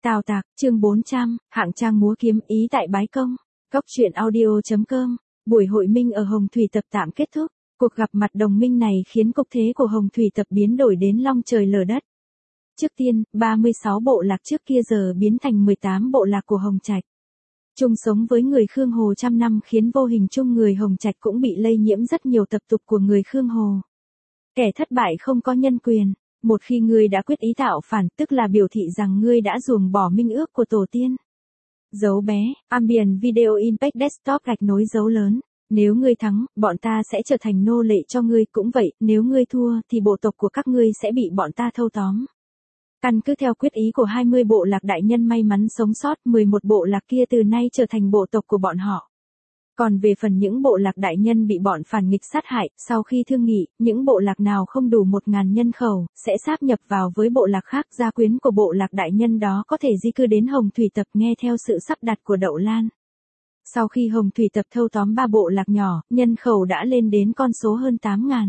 Tào Tạc, chương 400, hạng trang múa kiếm ý tại Bái Công. Cốc truyện audio.com. Buổi hội minh ở Hồng Thủy Tập tạm kết thúc. Cuộc gặp mặt đồng minh này khiến cục thế của Hồng Thủy Tập biến đổi đến long trời lở đất. Trước tiên, 36 bộ lạc trước kia giờ biến thành 18 bộ lạc của Hồng Trạch. Chung sống với người Khương Hồ trăm năm khiến vô hình chung người Hồng Trạch cũng bị lây nhiễm rất nhiều tập tục của người Khương Hồ. Kẻ thất bại không có nhân quyền. Một khi ngươi đã quyết ý tạo phản, tức là biểu thị rằng ngươi đã ruồng bỏ minh ước của tổ tiên. Dấu bé, Ambient Video Impact Desktop gạch nối dấu lớn. Nếu ngươi thắng, bọn ta sẽ trở thành nô lệ cho ngươi, cũng vậy, nếu ngươi thua thì bộ tộc của các ngươi sẽ bị bọn ta thâu tóm. Căn cứ theo quyết ý của 20 bộ lạc đại nhân may mắn sống sót, 11 bộ lạc kia từ nay trở thành bộ tộc của bọn họ. Còn về phần những bộ lạc đại nhân bị bọn phản nghịch sát hại, sau khi thương nghị, những bộ lạc nào không đủ 1.000 nhân khẩu, sẽ sáp nhập vào với bộ lạc khác. Gia quyến của bộ lạc đại nhân đó có thể di cư đến Hồng Thủy Tập nghe theo sự sắp đặt của Đậu Lan. Sau khi Hồng Thủy Tập thâu tóm 3 bộ lạc nhỏ, nhân khẩu đã lên đến con số hơn 8.000.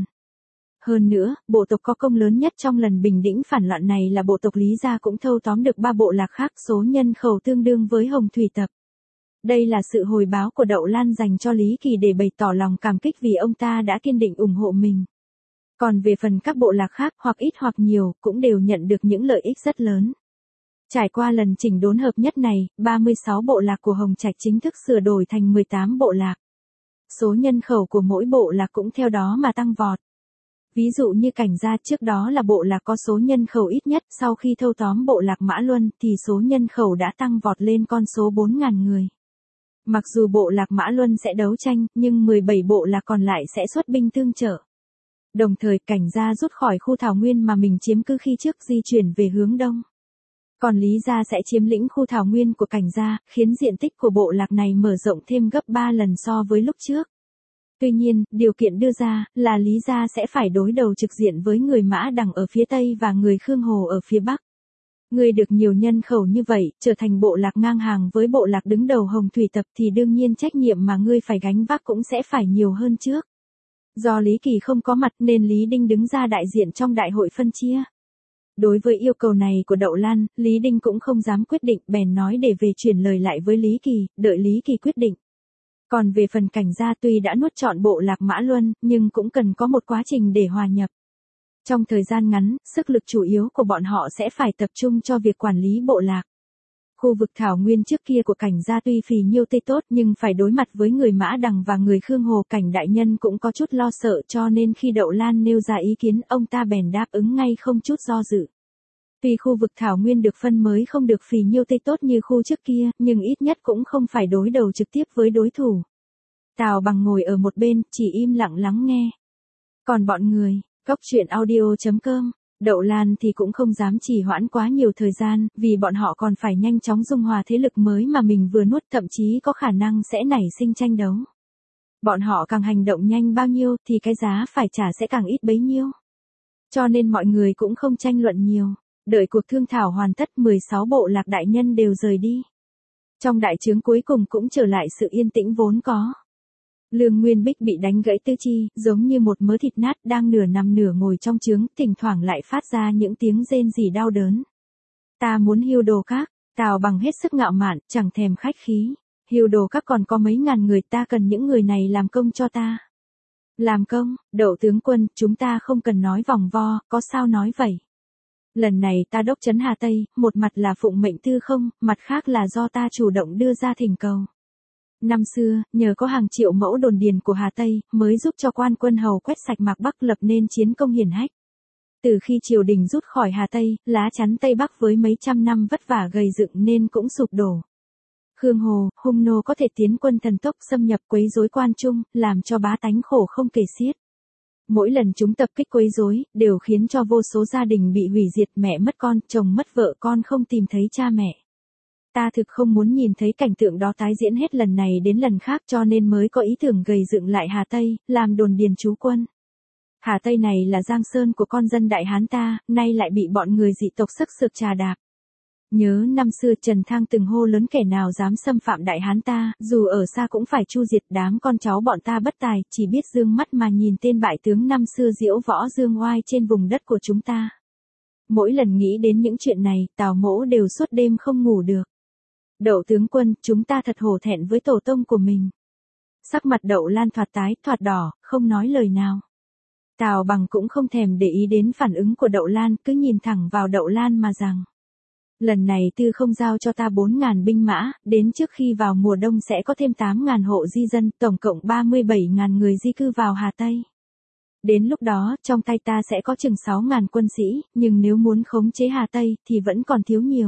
Hơn nữa, bộ tộc có công lớn nhất trong lần bình định phản loạn này là bộ tộc Lý Gia cũng thâu tóm được 3 bộ lạc khác, số nhân khẩu tương đương với Hồng Thủy Tập. Đây là sự hồi báo của Đậu Lan dành cho Lý Kỳ để bày tỏ lòng cảm kích vì ông ta đã kiên định ủng hộ mình. Còn về phần các bộ lạc khác, hoặc ít hoặc nhiều, cũng đều nhận được những lợi ích rất lớn. Trải qua lần chỉnh đốn hợp nhất này, 36 bộ lạc của Hồng Trạch chính thức sửa đổi thành 18 bộ lạc. Số nhân khẩu của mỗi bộ lạc cũng theo đó mà tăng vọt. Ví dụ như Cảnh Gia trước đó là bộ lạc có số nhân khẩu ít nhất, sau khi thâu tóm bộ lạc Mã Luân thì số nhân khẩu đã tăng vọt lên con số 4.000 người. Mặc dù bộ lạc Mã Luân sẽ đấu tranh, nhưng 17 bộ lạc còn lại sẽ xuất binh tương trợ. Đồng thời Cảnh Gia rút khỏi khu thảo nguyên mà mình chiếm cứ khi trước, di chuyển về hướng đông. Còn Lý Gia sẽ chiếm lĩnh khu thảo nguyên của Cảnh Gia, khiến diện tích của bộ lạc này mở rộng thêm gấp 3 lần so với lúc trước. Tuy nhiên, điều kiện đưa ra là Lý Gia sẽ phải đối đầu trực diện với người Mã Đằng ở phía Tây và người Khương Hồ ở phía Bắc. Ngươi được nhiều nhân khẩu như vậy, trở thành bộ lạc ngang hàng với bộ lạc đứng đầu Hồng Thủy Tập thì đương nhiên trách nhiệm mà ngươi phải gánh vác cũng sẽ phải nhiều hơn trước. Do Lý Kỳ không có mặt nên Lý Đinh đứng ra đại diện trong đại hội phân chia. Đối với yêu cầu này của Đậu Lan, Lý Đinh cũng không dám quyết định, bèn nói để về chuyển lời lại với Lý Kỳ, đợi Lý Kỳ quyết định. Còn về phần Cảnh Gia tuy đã nuốt trọn bộ lạc Mã Luân, nhưng cũng cần có một quá trình để hòa nhập. Trong thời gian ngắn, sức lực chủ yếu của bọn họ sẽ phải tập trung cho việc quản lý bộ lạc. Khu vực thảo nguyên trước kia của Cảnh Gia tuy phì nhiêu tây tốt nhưng phải đối mặt với người Mã Đằng và người Khương Hồ, Cảnh đại nhân cũng có chút lo sợ, cho nên khi Đậu Lan nêu ra ý kiến, ông ta bèn đáp ứng ngay không chút do dự. Tuy khu vực thảo nguyên được phân mới không được phì nhiêu tây tốt như khu trước kia, nhưng ít nhất cũng không phải đối đầu trực tiếp với đối thủ. Tào Bằng ngồi ở một bên, chỉ im lặng lắng nghe. Còn bọn người, Cốc truyện audio.com, Đậu Lan thì cũng không dám trì hoãn quá nhiều thời gian, vì bọn họ còn phải nhanh chóng dung hòa thế lực mới mà mình vừa nuốt, thậm chí có khả năng sẽ nảy sinh tranh đấu. Bọn họ càng hành động nhanh bao nhiêu thì cái giá phải trả sẽ càng ít bấy nhiêu. Cho nên mọi người cũng không tranh luận nhiều. Đợi cuộc thương thảo hoàn tất, 16 bộ lạc đại nhân đều rời đi. Trong đại trướng cuối cùng cũng trở lại sự yên tĩnh vốn có. Lương Nguyên Bích bị đánh gãy tứ chi, giống như một mớ thịt nát, đang nửa nằm nửa ngồi trong trướng, thỉnh thoảng lại phát ra những tiếng rên rỉ đau đớn. Ta muốn Hưu Đồ Các, Tào Bằng hết sức ngạo mạn, chẳng thèm khách khí. Hưu Đồ Các còn có mấy ngàn người, ta cần những người này làm công cho ta. Làm công, Đậu tướng quân, chúng ta không cần nói vòng vo, có sao nói vậy. Lần này ta đốc trấn Hà Tây, một mặt là phụng mệnh Tư Không, mặt khác là do ta chủ động đưa ra thỉnh cầu. Năm xưa, nhờ có hàng triệu mẫu đồn điền của Hà Tây, mới giúp cho quan quân Hầu quét sạch Mạc Bắc, lập nên chiến công hiển hách. Từ khi triều đình rút khỏi Hà Tây, lá chắn Tây Bắc với mấy trăm năm vất vả gầy dựng nên cũng sụp đổ. Khương Hồ, hung nô có thể tiến quân thần tốc xâm nhập quấy rối quan trung, làm cho bá tánh khổ không kể xiết. Mỗi lần chúng tập kích quấy rối, đều khiến cho vô số gia đình bị hủy diệt, mẹ mất con, chồng mất vợ, con không tìm thấy cha mẹ. Ta thực không muốn nhìn thấy cảnh tượng đó tái diễn hết lần này đến lần khác, cho nên mới có ý tưởng gầy dựng lại Hà Tây, làm đồn điền trú quân. Hà Tây này là giang sơn của con dân Đại Hán ta, nay lại bị bọn người dị tộc sức sược trà đạp. Nhớ năm xưa Trần Thang từng hô lớn kẻ nào dám xâm phạm Đại Hán ta, dù ở xa cũng phải chu diệt, đám con cháu bọn ta bất tài, chỉ biết dương mắt mà nhìn tên bại tướng năm xưa diễu võ dương oai trên vùng đất của chúng ta. Mỗi lần nghĩ đến những chuyện này, Tào Mỗ đều suốt đêm không ngủ được. Đậu tướng quân, chúng ta thật hổ thẹn với tổ tông của mình. Sắc mặt Đậu Lan thoạt tái, thoạt đỏ, không nói lời nào. Tào Bằng cũng không thèm để ý đến phản ứng của Đậu Lan, cứ nhìn thẳng vào Đậu Lan mà rằng. Lần này Tư không giao cho ta 4.000 binh mã, đến trước khi vào mùa đông sẽ có thêm 8.000 hộ di dân, tổng cộng 37.000 người di cư vào Hà Tây. Đến lúc đó, trong tay ta sẽ có chừng 6.000 quân sĩ, nhưng nếu muốn khống chế Hà Tây, thì vẫn còn thiếu nhiều.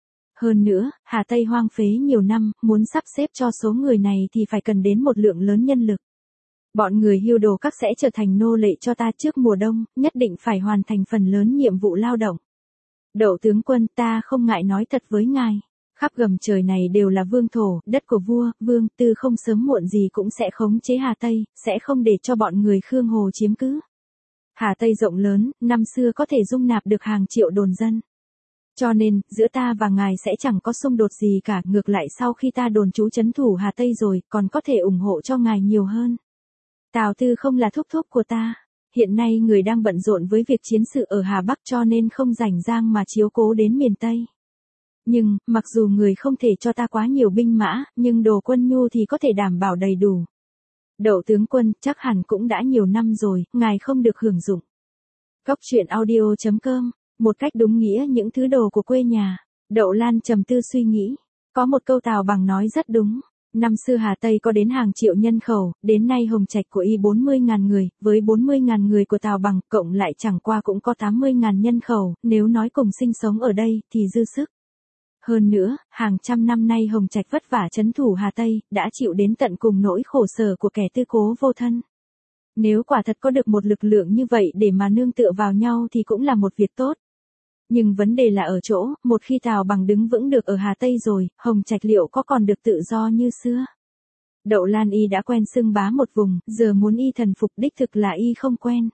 Hơn nữa, Hà Tây hoang phế nhiều năm, muốn sắp xếp cho số người này thì phải cần đến một lượng lớn nhân lực. Bọn người Hưu Đồ Các sẽ trở thành nô lệ cho ta trước mùa đông, nhất định phải hoàn thành phần lớn nhiệm vụ lao động. Đậu tướng quân, ta không ngại nói thật với ngài. Khắp gầm trời này đều là vương thổ, đất của vua, vương, Tư không sớm muộn gì cũng sẽ khống chế Hà Tây, sẽ không để cho bọn người Khương Hồ chiếm cứ. Hà Tây rộng lớn, năm xưa có thể dung nạp được hàng triệu đồn dân. Cho nên, giữa ta và ngài sẽ chẳng có xung đột gì cả, ngược lại sau khi ta đồn trú trấn thủ Hà Tây rồi, còn có thể ủng hộ cho ngài nhiều hơn. Tào Tư không là thúc thúc của ta. Hiện nay người đang bận rộn với việc chiến sự ở Hà Bắc cho nên không rảnh rang mà chiếu cố đến miền Tây. Nhưng, mặc dù người không thể cho ta quá nhiều binh mã, nhưng đồ quân nhu thì có thể đảm bảo đầy đủ. Đậu tướng quân, chắc hẳn cũng đã nhiều năm rồi, ngài không được hưởng dụng. Góc truyện audio.com, một cách đúng nghĩa những thứ đồ của quê nhà. Đậu Lan trầm tư suy nghĩ. Có một câu Tào Bằng nói rất đúng. Năm xưa Hà Tây có đến hàng triệu nhân khẩu, đến nay Hồng Trạch của y 40.000 người, với 40.000 người của Tào Bằng, cộng lại chẳng qua cũng có 80.000 nhân khẩu, nếu nói cùng sinh sống ở đây, thì dư sức. Hơn nữa, hàng trăm năm nay Hồng Trạch vất vả trấn thủ Hà Tây, đã chịu đến tận cùng nỗi khổ sở của kẻ tư cố vô thân. Nếu quả thật có được một lực lượng như vậy để mà nương tựa vào nhau thì cũng là một việc tốt. Nhưng vấn đề là ở chỗ, một khi Tào Bằng đứng vững được ở Hà Tây rồi, Hồng Trạch liệu có còn được tự do như xưa? Đậu Lan y đã quen xưng bá một vùng, giờ muốn y thần phục đích thực là y không quen.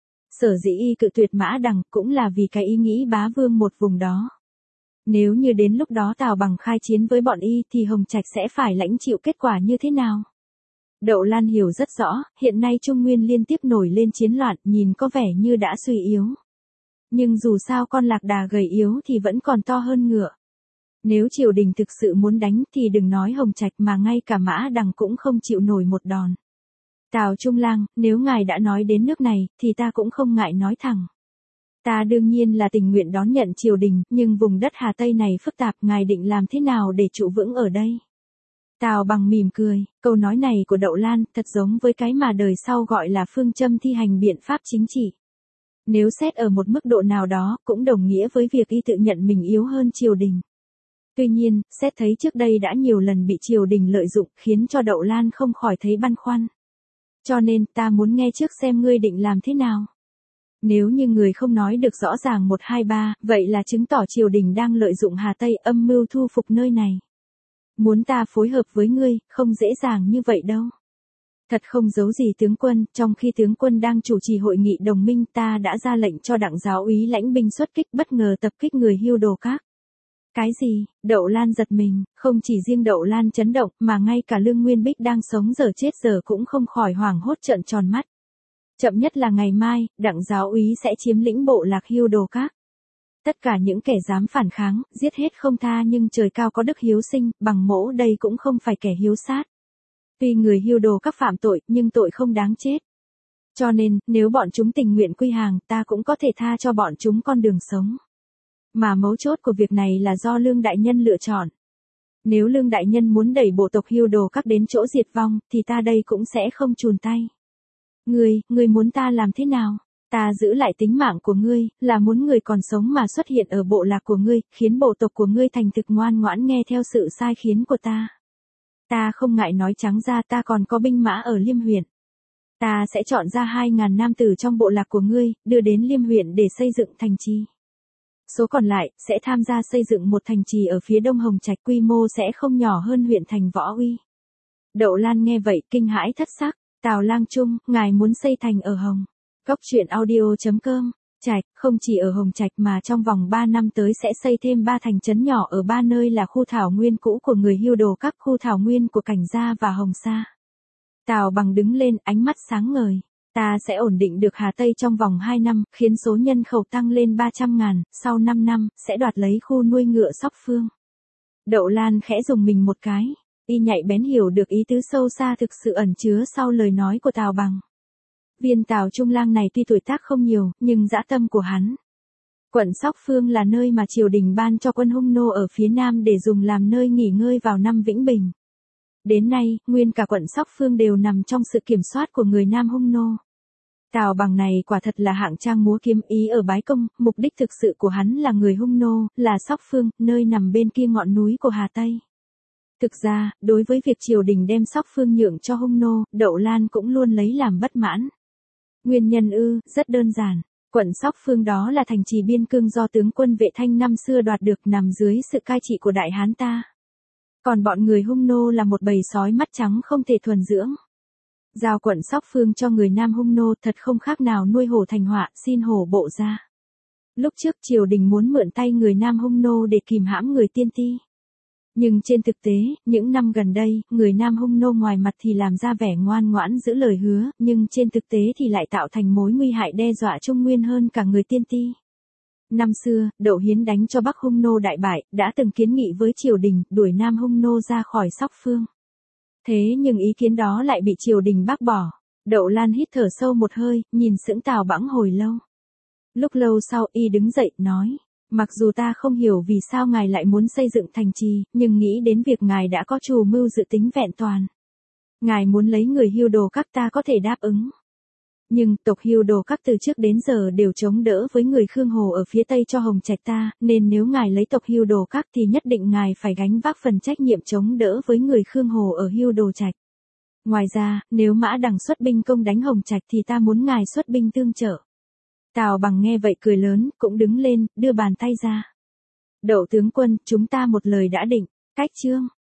Sở dĩ y cự tuyệt Mã Đằng cũng là vì cái ý nghĩ bá vương một vùng đó. Nếu như đến lúc đó Tào Bằng khai chiến với bọn y thì Hồng Trạch sẽ phải lãnh chịu kết quả như thế nào? Đậu Lan hiểu rất rõ, hiện nay Trung Nguyên liên tiếp nổi lên chiến loạn, nhìn có vẻ như đã suy yếu. Nhưng dù sao con lạc đà gầy yếu thì vẫn còn to hơn ngựa. Nếu triều đình thực sự muốn đánh thì đừng nói Hồng Trạch mà ngay cả Mã Đằng cũng không chịu nổi một đòn. Tào Trung Lang, nếu ngài đã nói đến nước này, thì ta cũng không ngại nói thẳng. Ta đương nhiên là tình nguyện đón nhận triều đình, nhưng vùng đất Hà Tây này phức tạp, ngài định làm thế nào để trụ vững ở đây? Tào Bằng mỉm cười, câu nói này của Đậu Lan thật giống với cái mà đời sau gọi là phương châm thi hành biện pháp chính trị. Nếu xét ở một mức độ nào đó, cũng đồng nghĩa với việc y tự nhận mình yếu hơn triều đình. Tuy nhiên, xét thấy trước đây đã nhiều lần bị triều đình lợi dụng, khiến cho Đậu Lan không khỏi thấy băn khoăn. Cho nên, ta muốn nghe trước xem ngươi định làm thế nào. Nếu như người không nói được rõ ràng 1 2 3, vậy là chứng tỏ triều đình đang lợi dụng Hà Tây âm mưu thu phục nơi này. Muốn ta phối hợp với ngươi, không dễ dàng như vậy đâu. Thật không giấu gì tướng quân, trong khi tướng quân đang chủ trì hội nghị đồng minh ta đã ra lệnh cho Đặng giáo úy lãnh binh xuất kích bất ngờ tập kích người Hưu Đồ Các. Cái gì? Đậu Lan giật mình, không chỉ riêng Đậu Lan chấn động mà ngay cả Lương Nguyên Bích đang sống giờ chết giờ cũng không khỏi hoảng hốt trợn tròn mắt. Chậm nhất là ngày mai, Đặng giáo úy sẽ chiếm lĩnh bộ lạc Hưu Đồ Các. Tất cả những kẻ dám phản kháng, giết hết không tha nhưng trời cao có đức hiếu sinh, bằng mỗ đây cũng không phải kẻ hiếu sát. Tuy người Hưu Đồ Các phạm tội, nhưng tội không đáng chết. Cho nên, nếu bọn chúng tình nguyện quy hàng, ta cũng có thể tha cho bọn chúng con đường sống. Mà mấu chốt của việc này là do Lương Đại Nhân lựa chọn. Nếu Lương Đại Nhân muốn đẩy bộ tộc Hưu Đồ Các đến chỗ diệt vong, thì ta đây cũng sẽ không chùn tay. Ngươi muốn ta làm thế nào? Ta giữ lại tính mạng của ngươi, là muốn người còn sống mà xuất hiện ở bộ lạc của ngươi, khiến bộ tộc của ngươi thành thực ngoan ngoãn nghe theo sự sai khiến của ta. Ta không ngại nói trắng ra, ta còn có binh mã ở Liêm huyện. Ta sẽ chọn ra 2.000 nam tử trong bộ lạc của ngươi, đưa đến Liêm huyện để xây dựng thành trì. Số còn lại, sẽ tham gia xây dựng một thành trì ở phía đông Hồng Trạch, quy mô sẽ không nhỏ hơn huyện thành Võ Uy. Đậu Lan nghe vậy, kinh hãi thất sắc. Tào Lang Trung, ngài muốn xây thành ở Hồng. Góc truyện audio.com, Trạch, không chỉ ở Hồng Trạch mà trong vòng 3 năm tới sẽ xây thêm 3 thành trấn nhỏ ở 3 nơi là khu thảo nguyên cũ của người Hưu Đồ Các, khu thảo nguyên của Cảnh Gia và Hồng Sa. Tào Bằng đứng lên, ánh mắt sáng ngời. Ta sẽ ổn định được Hà Tây trong vòng 2 năm, khiến số nhân khẩu tăng lên 300.000, sau 5 năm, sẽ đoạt lấy khu nuôi ngựa Sóc Phương. Đậu Lan khẽ dùng mình một cái, y nhạy bén hiểu được ý tứ sâu xa thực sự ẩn chứa sau lời nói của Tào Bằng. Viên Tào Trung Lang này tuy tuổi tác không nhiều, nhưng dã tâm của hắn. Quận Sóc Phương là nơi mà triều đình ban cho quân Hung nô ở phía Nam để dùng làm nơi nghỉ ngơi vào năm Vĩnh Bình. Đến nay, nguyên cả quận Sóc Phương đều nằm trong sự kiểm soát của người Nam Hung nô. Tào Bằng này quả thật là hạng trang múa kiếm ý ở Bái Công, mục đích thực sự của hắn là người Hung nô, là Sóc Phương, nơi nằm bên kia ngọn núi của Hà Tây. Thực ra, đối với việc triều đình đem Sóc Phương nhượng cho Hung nô, Đậu Lan cũng luôn lấy làm bất mãn. Nguyên nhân rất đơn giản. Quận Sóc Phương đó là thành trì biên cương do tướng quân Vệ Thanh năm xưa đoạt được nằm dưới sự cai trị của Đại Hán ta. Còn bọn người Hung nô là một bầy sói mắt trắng không thể thuần dưỡng. Giao quận Sóc Phương cho người Nam Hung nô thật không khác nào nuôi hổ thành họa, xin hổ bộ ra. Lúc trước triều đình muốn mượn tay người Nam Hung nô để kìm hãm người Tiên Ti. Nhưng trên thực tế, những năm gần đây, người Nam Hung nô ngoài mặt thì làm ra vẻ ngoan ngoãn giữ lời hứa, nhưng trên thực tế thì lại tạo thành mối nguy hại đe dọa Trung Nguyên hơn cả người Tiên Ti. Năm xưa, Đậu Hiến đánh cho Bắc Hung nô đại bại, đã từng kiến nghị với triều đình, đuổi Nam Hung nô ra khỏi Sóc Phương. Thế nhưng ý kiến đó lại bị triều đình bác bỏ. Đậu Lan hít thở sâu một hơi, nhìn sững Tào Bẵng hồi lâu. Lúc lâu sau y đứng dậy, nói. Mặc dù ta không hiểu vì sao ngài lại muốn xây dựng thành trì, nhưng nghĩ đến việc ngài đã có chủ mưu dự tính vẹn toàn. Ngài muốn lấy người Hưu Đồ Các ta có thể đáp ứng. Nhưng tộc Hưu Đồ Các từ trước đến giờ đều chống đỡ với người Khương Hồ ở phía Tây cho Hồng Trạch ta, nên nếu ngài lấy tộc Hưu Đồ Các thì nhất định ngài phải gánh vác phần trách nhiệm chống đỡ với người Khương Hồ ở Hưu Đồ Trạch. Ngoài ra, nếu Mã Đằng xuất binh công đánh Hồng Trạch thì ta muốn ngài xuất binh tương trợ. Tào Bằng nghe vậy cười lớn, cũng đứng lên, đưa bàn tay ra. Đậu tướng quân, chúng ta một lời đã định, cách chương.